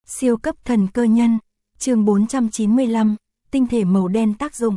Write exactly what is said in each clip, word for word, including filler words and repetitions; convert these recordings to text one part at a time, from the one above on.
Siêu cấp thần cơ nhân, chương bốn trăm chín mươi lăm, tinh thể màu đen tác dụng.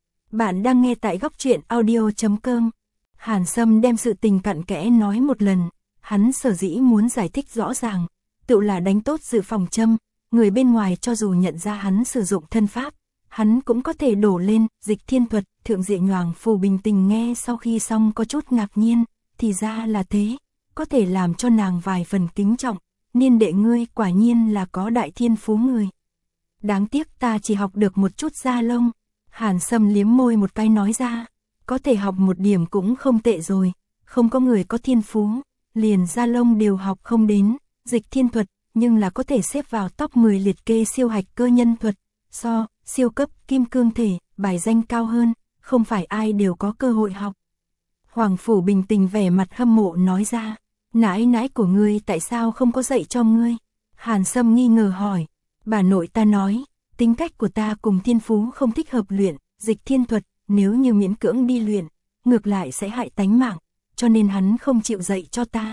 Bạn đang nghe tại góc truyện audio chấm com. Hàn Sâm đem sự tình cặn kẽ nói một lần, hắn sở dĩ muốn giải thích rõ ràng, tự là đánh tốt dự phòng châm, người bên ngoài cho dù nhận ra hắn sử dụng thân pháp, hắn cũng có thể đổ lên, dịch thiên thuật. Thượng Diệ Nhoàng Phù bình tình nghe sau khi xong có chút ngạc nhiên, thì ra là thế, có thể làm cho nàng vài phần kính trọng, niên đệ ngươi quả nhiên là có đại thiên phú người. Đáng tiếc ta chỉ học được một chút da lông. Hàn Sâm liếm môi một cái nói ra, có thể học một điểm cũng không tệ rồi, không có người có thiên phú, liền da lông đều học không đến, dịch thiên thuật, nhưng là có thể xếp vào top mười liệt kê siêu hạch cơ nhân thuật, so, siêu cấp, kim cương thể, bài danh cao hơn, không phải ai đều có cơ hội học. Hoàng Phủ bình tình vẻ mặt hâm mộ nói ra, nãi nãi của ngươi tại sao không có dạy cho ngươi? Hàn Sâm nghi ngờ hỏi, bà nội ta nói, tính cách của ta cùng thiên phú không thích hợp luyện, dịch thiên thuật, nếu như miễn cưỡng đi luyện, ngược lại sẽ hại tánh mạng, cho nên hắn không chịu dạy cho ta.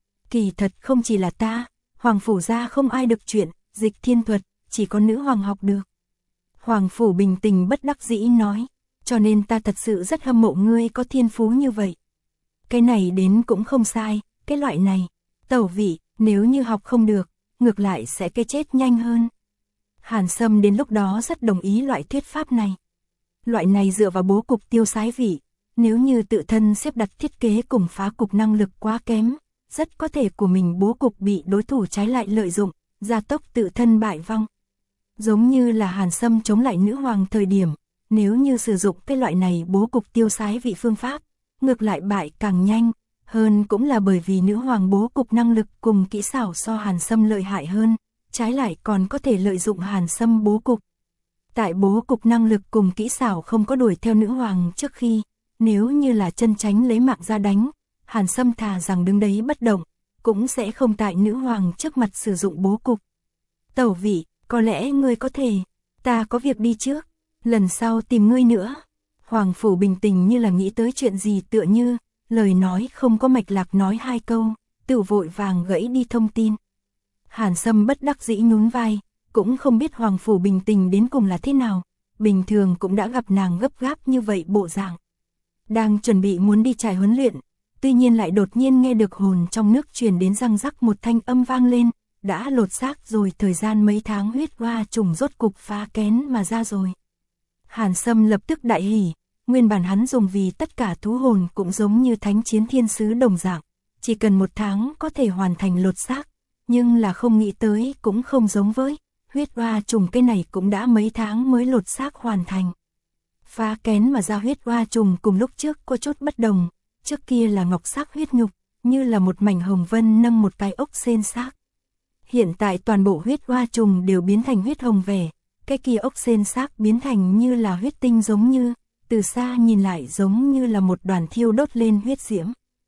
Kỳ thật không chỉ là ta, Hoàng Phủ gia không ai được chuyện, dịch thiên thuật, chỉ có nữ hoàng học được. Hoàng Phủ bình tình bất đắc dĩ nói, cho nên ta thật sự rất hâm mộ ngươi có thiên phú như vậy. Cái này đến cũng không sai, cái loại này, tẩu vị, nếu như học không được, ngược lại sẽ cái chết nhanh hơn. Hàn Sâm đến lúc đó rất đồng ý loại thuyết pháp này. Loại này dựa vào bố cục tiêu sái vị, nếu như tự thân xếp đặt thiết kế cùng phá cục năng lực quá kém, rất có thể của mình bố cục bị đối thủ trái lại lợi dụng, gia tốc tự thân bại vong. Giống như là Hàn Sâm chống lại nữ hoàng thời điểm, nếu như sử dụng cái loại này bố cục tiêu sái vị phương pháp, ngược lại bại càng nhanh, hơn cũng là bởi vì nữ hoàng bố cục năng lực cùng kỹ xảo so Hàn Sâm lợi hại hơn, trái lại còn có thể lợi dụng Hàn Sâm bố cục. Tại bố cục năng lực cùng kỹ xảo không có đuổi theo nữ hoàng trước khi, nếu như là chân tránh lấy mạng ra đánh, Hàn Sâm thà rằng đứng đấy bất động, cũng sẽ không tại nữ hoàng trước mặt sử dụng bố cục. Tẩu vị, có lẽ ngươi có thể, ta có việc đi trước, lần sau tìm ngươi nữa. Hoàng Phủ bình tình như là nghĩ tới chuyện gì tựa như, lời nói không có mạch lạc nói hai câu, tự vội vàng gãy đi thông tin. Hàn Sâm bất đắc dĩ nhún vai, cũng không biết Hoàng Phủ bình tình đến cùng là thế nào, bình thường cũng đã gặp nàng gấp gáp như vậy bộ dạng. Đang chuẩn bị muốn đi trại huấn luyện, tuy nhiên lại đột nhiên nghe được hồn trong nước truyền đến răng rắc một thanh âm vang lên, đã lột xác rồi, thời gian mấy tháng huyết hoa trùng rốt cục phá kén mà ra rồi. Hàn Sâm lập tức đại hỉ, nguyên bản hắn dùng vì tất cả thú hồn cũng giống như thánh chiến thiên sứ đồng dạng, chỉ cần một tháng có thể hoàn thành lột xác, nhưng là không nghĩ tới cũng không giống với, huyết hoa trùng cái này cũng đã mấy tháng mới lột xác hoàn thành. Phá kén mà ra huyết hoa trùng cùng lúc trước có chút bất đồng, trước kia là ngọc sắc huyết nhục, như là một mảnh hồng vân nâng một cái ốc sên xác. Hiện tại toàn bộ huyết hoa trùng đều biến thành huyết hồng vẻ, cái kia ốc sên xác biến thành như là huyết tinh giống như, từ xa nhìn lại giống như là một đoàn thiêu đốt lên huyết diễm.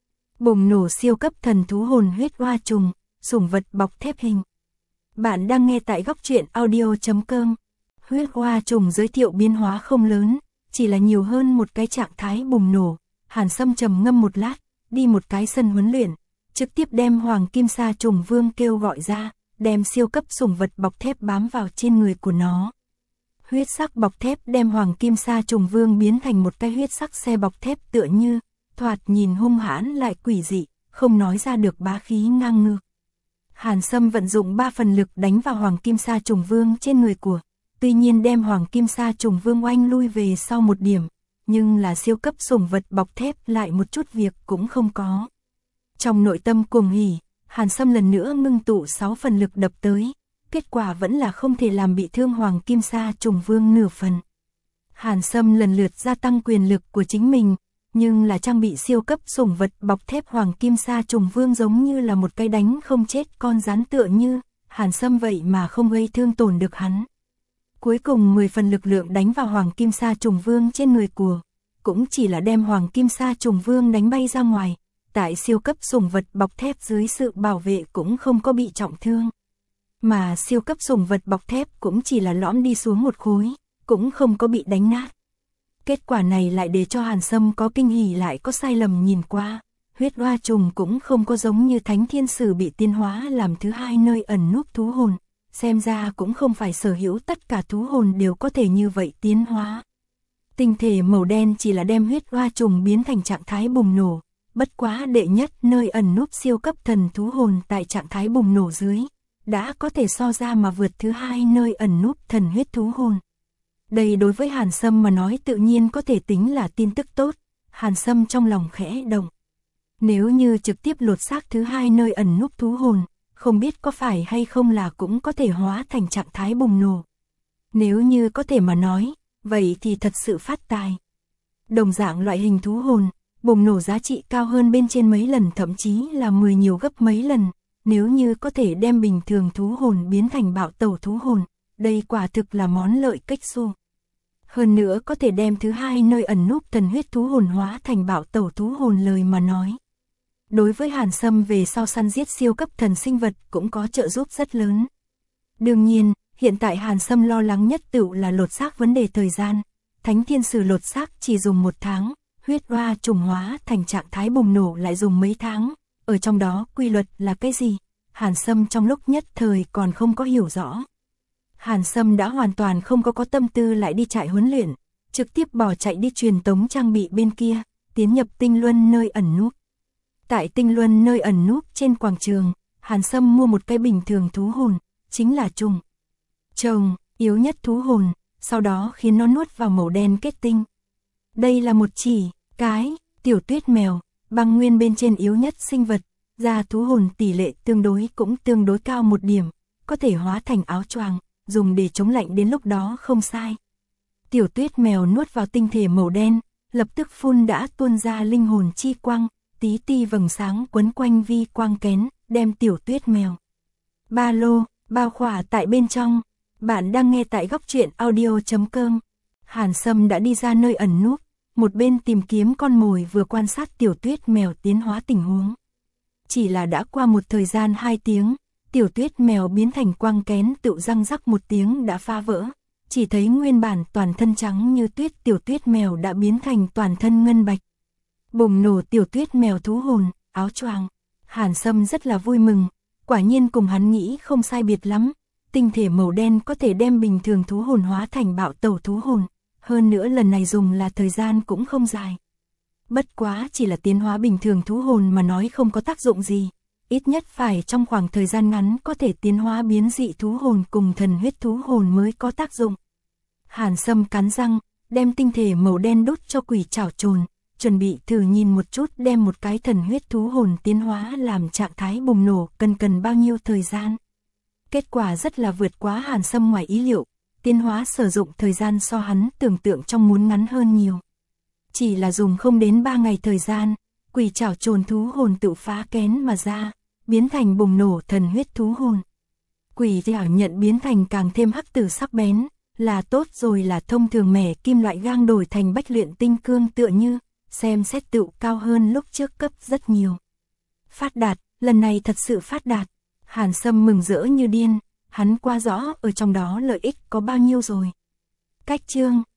Bùng nổ siêu cấp thần thú hồn huyết hoa trùng, sủng vật bọc thép hình. Bạn đang nghe tại góc truyện audio chấm com. Huyết hoa trùng giới thiệu biến hóa không lớn, chỉ là nhiều hơn một cái trạng thái bùng nổ. Hàn Sâm trầm ngâm một lát, đi một cái sân huấn luyện, trực tiếp đem Hoàng Kim Sa Trùng Vương kêu gọi ra, đem siêu cấp sủng vật bọc thép bám vào trên người của nó. Huyết sắc bọc thép đem Hoàng Kim Sa Trùng Vương biến thành một cái huyết sắc xe bọc thép tựa như, thoạt nhìn hung hãn lại quỷ dị, không nói ra được bá khí ngang ngược. Hàn Sâm vận dụng ba phần lực đánh vào Hoàng Kim Sa Trùng Vương trên người của, tuy nhiên đem Hoàng Kim Sa Trùng Vương oanh lui về sau một điểm, nhưng là siêu cấp sủng vật bọc thép lại một chút việc cũng không có. Trong nội tâm cuồng hỉ, Hàn Sâm lần nữa ngưng tụ sáu phần lực đập tới, kết quả vẫn là không thể làm bị thương Hoàng Kim Sa Trùng Vương nửa phần. Hàn Sâm lần lượt gia tăng quyền lực của chính mình, nhưng là trang bị siêu cấp sủng vật bọc thép Hoàng Kim Sa Trùng Vương giống như là một cái đánh không chết con rắn tựa như, Hàn Sâm vậy mà không gây thương tổn được hắn. Cuối cùng mười phần lực lượng đánh vào Hoàng Kim Sa Trùng Vương trên người của, cũng chỉ là đem Hoàng Kim Sa Trùng Vương đánh bay ra ngoài, tại siêu cấp sủng vật bọc thép dưới sự bảo vệ cũng không có bị trọng thương. Mà siêu cấp sủng vật bọc thép cũng chỉ là lõm đi xuống một khối, cũng không có bị đánh nát. Kết quả này lại để cho Hàn Sâm có kinh hỉ lại có sai lầm nhìn qua, huyết hoa trùng cũng không có giống như thánh thiên sử bị tiên hóa làm thứ hai nơi ẩn núp thú hồn, xem ra cũng không phải sở hữu tất cả thú hồn đều có thể như vậy tiến hóa. Tinh thể màu đen chỉ là đem huyết oa trùng biến thành trạng thái bùng nổ, bất quá đệ nhất nơi ẩn núp siêu cấp thần thú hồn tại trạng thái bùng nổ dưới, đã có thể so ra mà vượt thứ hai nơi ẩn núp thần huyết thú hồn. Đây đối với Hàn Sâm mà nói tự nhiên có thể tính là tin tức tốt, Hàn Sâm trong lòng khẽ động. Nếu như trực tiếp lột xác thứ hai nơi ẩn núp thú hồn, không biết có phải hay không là cũng có thể hóa thành trạng thái bùng nổ. Nếu như có thể mà nói, vậy thì thật sự phát tài. Đồng dạng loại hình thú hồn, bùng nổ giá trị cao hơn bên trên mấy lần, thậm chí là mười nhiều gấp mấy lần, nếu như có thể đem bình thường thú hồn biến thành bạo tẩu thú hồn, đây quả thực là món lợi kích xu. Hơn nữa có thể đem thứ hai nơi ẩn núp thần huyết thú hồn hóa thành bạo tẩu thú hồn lời mà nói. Đối với Hàn Sâm về sau săn giết siêu cấp thần sinh vật cũng có trợ giúp rất lớn. Đương nhiên, hiện tại Hàn Sâm lo lắng nhất tựu là lột xác vấn đề thời gian. Thánh thiên sử lột xác chỉ dùng một tháng, huyết oa trùng hóa thành trạng thái bùng nổ lại dùng mấy tháng. Ở trong đó quy luật là cái gì? Hàn Sâm trong lúc nhất thời còn không có hiểu rõ. Hàn Sâm đã hoàn toàn không có có tâm tư lại đi trại huấn luyện, trực tiếp bỏ chạy đi truyền tống trang bị bên kia, tiến nhập tinh luân nơi ẩn núp. Tại tinh luân nơi ẩn núp trên quảng trường, Hàn Sâm mua một cái bình thường thú hồn, chính là trùng trồng, yếu nhất thú hồn, sau đó khiến nó nuốt vào màu đen kết tinh. Đây là một chỉ, cái, tiểu tuyết mèo, băng nguyên bên trên yếu nhất sinh vật, da thú hồn tỷ lệ tương đối cũng tương đối cao một điểm, có thể hóa thành áo choàng, dùng để chống lạnh đến lúc đó không sai. Tiểu tuyết mèo nuốt vào tinh thể màu đen, lập tức phun đã tuôn ra linh hồn chi quang, tí ti vầng sáng quấn quanh vi quang kén, đem tiểu tuyết mèo ba lô, bao khỏa tại bên trong. Bạn đang nghe tại góc truyện audio chấm com. Hàn Sâm đã đi ra nơi ẩn núp, một bên tìm kiếm con mồi vừa quan sát tiểu tuyết mèo tiến hóa tình huống. Chỉ là đã qua một thời gian hai tiếng, tiểu tuyết mèo biến thành quang kén tự răng rắc một tiếng đã phá vỡ. Chỉ thấy nguyên bản toàn thân trắng như tuyết tiểu tuyết mèo đã biến thành toàn thân ngân bạch. Bùng nổ tiểu tuyết mèo thú hồn, áo choàng. Hàn Sâm rất là vui mừng, quả nhiên cùng hắn nghĩ không sai biệt lắm. Tinh thể màu đen có thể đem bình thường thú hồn hóa thành bạo tẩu thú hồn, hơn nữa lần này dùng là thời gian cũng không dài. Bất quá chỉ là tiến hóa bình thường thú hồn mà nói không có tác dụng gì, ít nhất phải trong khoảng thời gian ngắn có thể tiến hóa biến dị thú hồn cùng thần huyết thú hồn mới có tác dụng. Hàn Sâm cắn răng, đem tinh thể màu đen đốt cho quỷ chảo trồn, chuẩn bị thử nhìn một chút đem một cái thần huyết thú hồn tiến hóa làm trạng thái bùng nổ cần cần bao nhiêu thời gian. Kết quả rất là vượt quá Hàn Sâm ngoài ý liệu, tiến hóa sử dụng thời gian so hắn tưởng tượng trong muốn ngắn hơn nhiều. Chỉ là dùng không đến ba ngày thời gian, quỷ chảo trồn thú hồn tự phá kén mà ra, biến thành bùng nổ thần huyết thú hồn. Quỷ chảo nhận biến thành càng thêm hắc tử sắc bén, là tốt rồi là thông thường mẻ kim loại gang đổi thành bách luyện tinh cương tựa như, xem xét tựu cao hơn lúc trước cấp rất nhiều. Phát đạt, lần này thật sự phát đạt. Hàn Sâm mừng rỡ như điên, hắn qua rõ ở trong đó lợi ích có bao nhiêu rồi. Cách chương